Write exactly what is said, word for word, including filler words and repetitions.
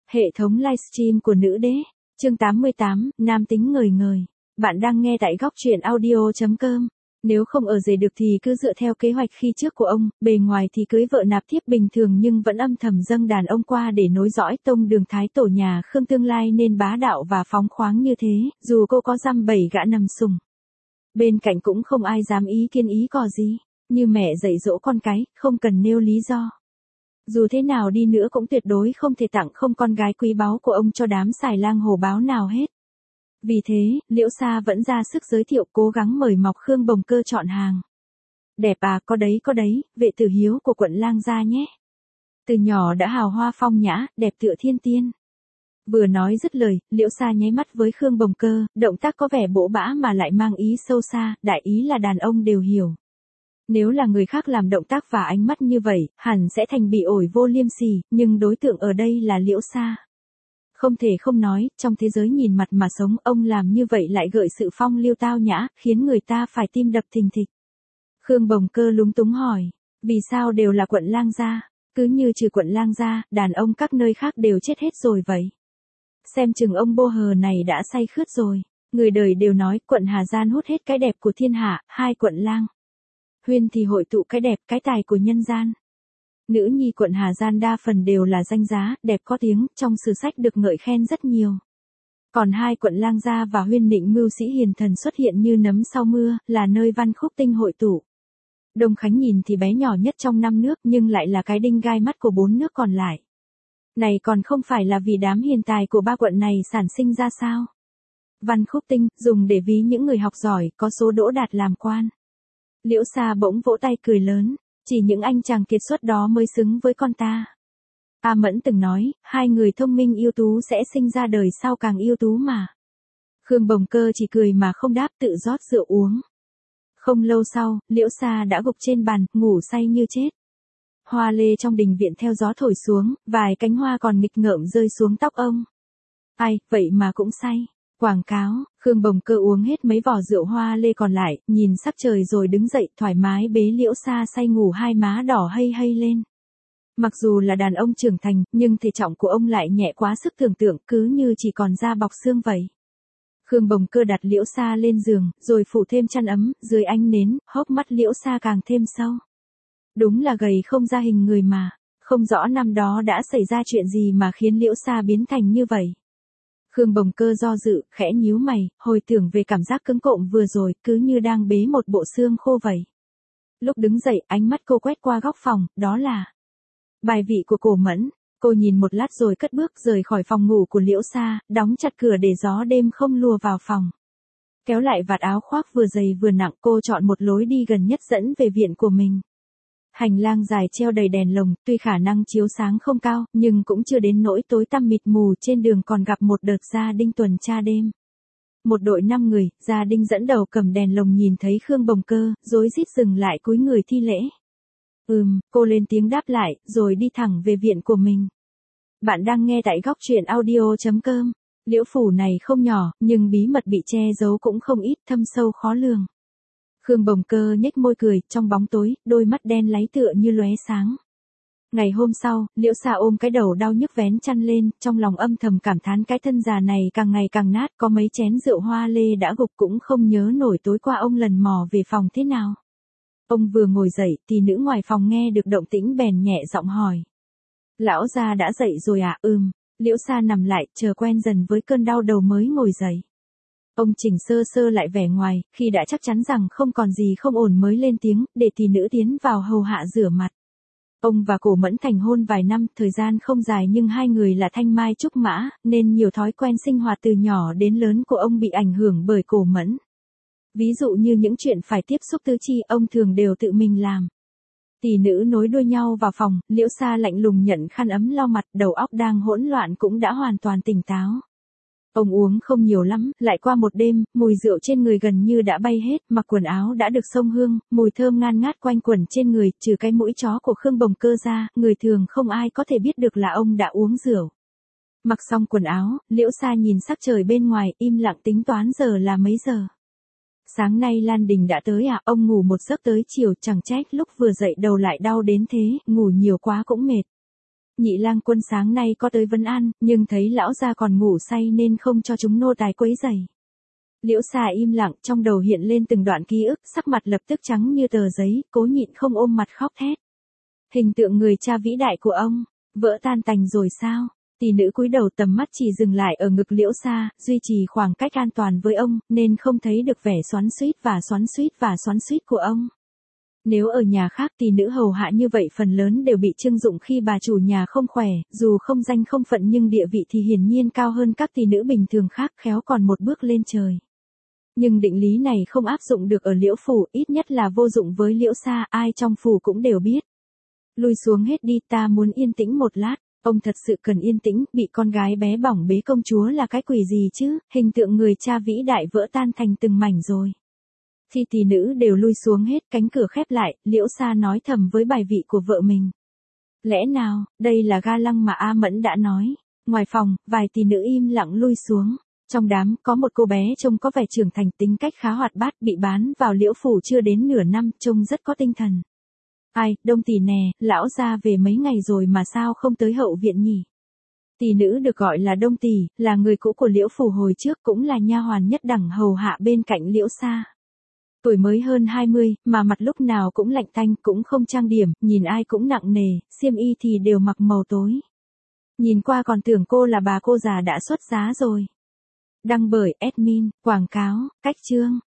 Hệ thống livestream của nữ đế, chương tám mươi tám, nam tính ngời ngời. Bạn đang nghe tại góc truyện audio chấm com. Nếu không ở rể được thì cứ dựa theo kế hoạch khi trước của ông, bề ngoài thì cưới vợ nạp thiếp bình thường nhưng vẫn âm thầm dâng đàn ông qua để nối dõi tông đường thái tổ nhà Khương tương lai nên bá đạo và phóng khoáng như thế, dù cô có dăm bảy gã nằm sùng. Bên cạnh cũng không ai dám ý kiến ý cò gì, như mẹ dạy dỗ con cái, không cần nêu lý do. Dù thế nào đi nữa cũng tuyệt đối không thể tặng không con gái quý báu của ông cho đám xài lang hổ báo nào hết. Vì thế, Liễu Sa vẫn ra sức giới thiệu cố gắng mời mọc Khương Bồng Cơ chọn hàng. Đẹp à, có đấy có đấy, vệ tử hiếu của quận Lang gia nhé. Từ nhỏ đã hào hoa phong nhã, đẹp tựa thiên tiên. Vừa nói dứt lời, Liễu Sa nháy mắt với Khương Bồng Cơ, động tác có vẻ bỗ bã mà lại mang ý sâu xa, đại ý là đàn ông đều hiểu. Nếu là người khác làm động tác và ánh mắt như vậy, hẳn sẽ thành bị ổi vô liêm sỉ, nhưng đối tượng ở đây là Liễu Sa. Không thể không nói, trong thế giới nhìn mặt mà sống, ông làm như vậy lại gợi sự phong lưu tao nhã, khiến người ta phải tim đập thình thịch. Khương Bồng Cơ lúng túng hỏi, vì sao đều là quận Lang gia, cứ như trừ quận Lang gia, đàn ông các nơi khác đều chết hết rồi vậy. Xem chừng ông bô hờ này đã say khướt rồi, người đời đều nói quận Hà Gian hút hết cái đẹp của thiên hạ, hai quận Lang Huyên thì hội tụ cái đẹp cái tài của nhân gian. Nữ nhi quận Hà Gian đa phần đều là danh giá, đẹp có tiếng, trong sử sách được ngợi khen rất nhiều. Còn hai quận Lang gia và Huyên Nịnh mưu sĩ hiền thần xuất hiện như nấm sau mưa, là nơi văn khúc tinh hội tụ. Đông Khánh nhìn thì bé nhỏ nhất trong năm nước nhưng lại là cái đinh gai mắt của bốn nước còn lại. Này còn không phải là vì đám hiền tài của ba quận này sản sinh ra sao? Văn khúc tinh, dùng để ví những người học giỏi, có số đỗ đạt làm quan. Liễu Sa bỗng vỗ tay cười lớn, chỉ những anh chàng kiệt xuất đó mới xứng với con ta. A Mẫn từng nói, hai người thông minh ưu tú sẽ sinh ra đời sau càng ưu tú mà. Khương Bồng Cơ chỉ cười mà không đáp, tự rót rượu uống. Không lâu sau, Liễu Sa đã gục trên bàn, ngủ say như chết. Hoa lê trong đình viện theo gió thổi xuống, vài cánh hoa còn nghịch ngợm rơi xuống tóc ông. Ai, vậy mà cũng say. Quảng cáo, Khương Bồng Cơ uống hết mấy vò rượu hoa lê còn lại, nhìn sắc trời rồi đứng dậy thoải mái bế Liễu Sa say ngủ, hai má đỏ hây hây lên. Mặc dù là đàn ông trưởng thành, nhưng thể trọng của ông lại nhẹ quá sức tưởng tượng, cứ như chỉ còn da bọc xương vậy. Khương Bồng Cơ đặt Liễu Sa lên giường, rồi phủ thêm chăn ấm, dưới ánh nến, hốc mắt Liễu Sa càng thêm sâu. Đúng là gầy không ra hình người mà, không rõ năm đó đã xảy ra chuyện gì mà khiến Liễu Sa biến thành như vậy. Khương Bồng Cơ do dự, khẽ nhíu mày, hồi tưởng về cảm giác cứng cộm vừa rồi, cứ như đang bế một bộ xương khô vậy. Lúc đứng dậy, ánh mắt cô quét qua góc phòng, đó là bài vị của Cổ Mẫn. Cô nhìn một lát rồi cất bước rời khỏi phòng ngủ của Liễu Sa, đóng chặt cửa để gió đêm không lùa vào phòng. Kéo lại vạt áo khoác vừa dày vừa nặng, cô chọn một lối đi gần nhất dẫn về viện của mình. Hành lang dài treo đầy đèn lồng, tuy khả năng chiếu sáng không cao, nhưng cũng chưa đến nỗi tối tăm mịt mù. Trên đường còn gặp một đợt gia đinh tuần tra đêm. Một đội năm người, gia đinh dẫn đầu cầm đèn lồng nhìn thấy Khương Bồng Cơ, rối rít dừng lại cúi người thi lễ. Ừm, cô lên tiếng đáp lại, rồi đi thẳng về viện của mình. Bạn đang nghe tại góc truyện audio chấm com. Liễu phủ này không nhỏ, nhưng bí mật bị che giấu cũng không ít, thâm sâu khó lường. Khương Bồng Cơ nhếch môi cười, trong bóng tối, đôi mắt đen láy tựa như lóe sáng. Ngày hôm sau, Liễu Sa ôm cái đầu đau nhức vén chăn lên, trong lòng âm thầm cảm thán cái thân già này càng ngày càng nát, có mấy chén rượu hoa lê đã gục cũng không nhớ nổi tối qua ông lần mò về phòng thế nào. Ông vừa ngồi dậy, thì nữ ngoài phòng nghe được động tĩnh bèn nhẹ giọng hỏi. Lão gia đã dậy rồi à? Ừm. Liễu Sa nằm lại, chờ quen dần với cơn đau đầu mới ngồi dậy. Ông chỉnh sơ sơ lại vẻ ngoài, khi đã chắc chắn rằng không còn gì không ổn mới lên tiếng, để tỷ nữ tiến vào hầu hạ rửa mặt. Ông và Cổ Mẫn thành hôn vài năm, thời gian không dài nhưng hai người là thanh mai trúc mã, nên nhiều thói quen sinh hoạt từ nhỏ đến lớn của ông bị ảnh hưởng bởi Cổ Mẫn. Ví dụ như những chuyện phải tiếp xúc tứ chi, ông thường đều tự mình làm. Tỷ nữ nối đuôi nhau vào phòng, Liễu Sa lạnh lùng nhận khăn ấm lau mặt, đầu óc đang hỗn loạn cũng đã hoàn toàn tỉnh táo. Ông uống không nhiều lắm, lại qua một đêm, mùi rượu trên người gần như đã bay hết, mặc quần áo đã được xông hương, mùi thơm ngan ngát quanh quẩn trên người, trừ cái mũi chó của Khương Bồng Cơ ra, người thường không ai có thể biết được là ông đã uống rượu. Mặc xong quần áo, Liễu Sa nhìn sắc trời bên ngoài, im lặng tính toán giờ là mấy giờ. Sáng nay Lan Đình đã tới à? Ông ngủ một giấc tới chiều, chẳng trách lúc vừa dậy đầu lại đau đến thế, ngủ nhiều quá cũng mệt. nhị lang quân sáng nay có tới vấn an, nhưng thấy lão gia còn ngủ say nên không cho chúng nô tài quấy rầy. Liễu Sa im lặng, trong đầu hiện lên từng đoạn ký ức, sắc mặt lập tức trắng như tờ giấy, cố nhịn không ôm mặt khóc thét. Hình tượng người cha vĩ đại của ông, vỡ tan tành rồi sao? Tỷ nữ cúi đầu, tầm mắt chỉ dừng lại ở ngực Liễu Sa, duy trì khoảng cách an toàn với ông, nên không thấy được vẻ xoắn xuýt và xoắn xuýt và xoắn xuýt của ông. Nếu ở nhà khác tỷ nữ hầu hạ như vậy phần lớn đều bị trưng dụng khi bà chủ nhà không khỏe, dù không danh không phận nhưng địa vị thì hiển nhiên cao hơn các tỷ nữ bình thường khác, khéo còn một bước lên trời. Nhưng định lý này không áp dụng được ở Liễu phủ, ít nhất là vô dụng với Liễu Sa, ai trong phủ cũng đều biết. Lui xuống hết đi, ta muốn yên tĩnh một lát. Ông thật sự cần yên tĩnh, bị con gái bé bỏng bế công chúa là cái quỷ gì chứ, hình tượng người cha vĩ đại vỡ tan thành từng mảnh rồi. Khi tỷ nữ đều lui xuống hết, cánh cửa khép lại, Liễu Sa nói thầm với bài vị của vợ mình. Lẽ nào, đây là ga lăng mà A Mẫn đã nói. Ngoài phòng, vài tỷ nữ im lặng lui xuống. Trong đám, có một cô bé trông có vẻ trưởng thành, tính cách khá hoạt bát, bị bán vào Liễu phủ chưa đến nửa năm, trông rất có tinh thần. Ai, Đông tỷ nè, lão gia về mấy ngày rồi mà sao không tới hậu viện nhỉ? Tỷ nữ được gọi là Đông tỷ, là người cũ của Liễu phủ hồi trước, cũng là nha hoàn nhất đẳng hầu hạ bên cạnh Liễu Sa. Tuổi mới hơn hai mươi, mà mặt lúc nào cũng lạnh tanh, cũng không trang điểm, nhìn ai cũng nặng nề, xiêm y thì đều mặc màu tối. Nhìn qua còn tưởng cô là bà cô già đã xuất giá rồi. Đăng bởi admin, quảng cáo, cách chương.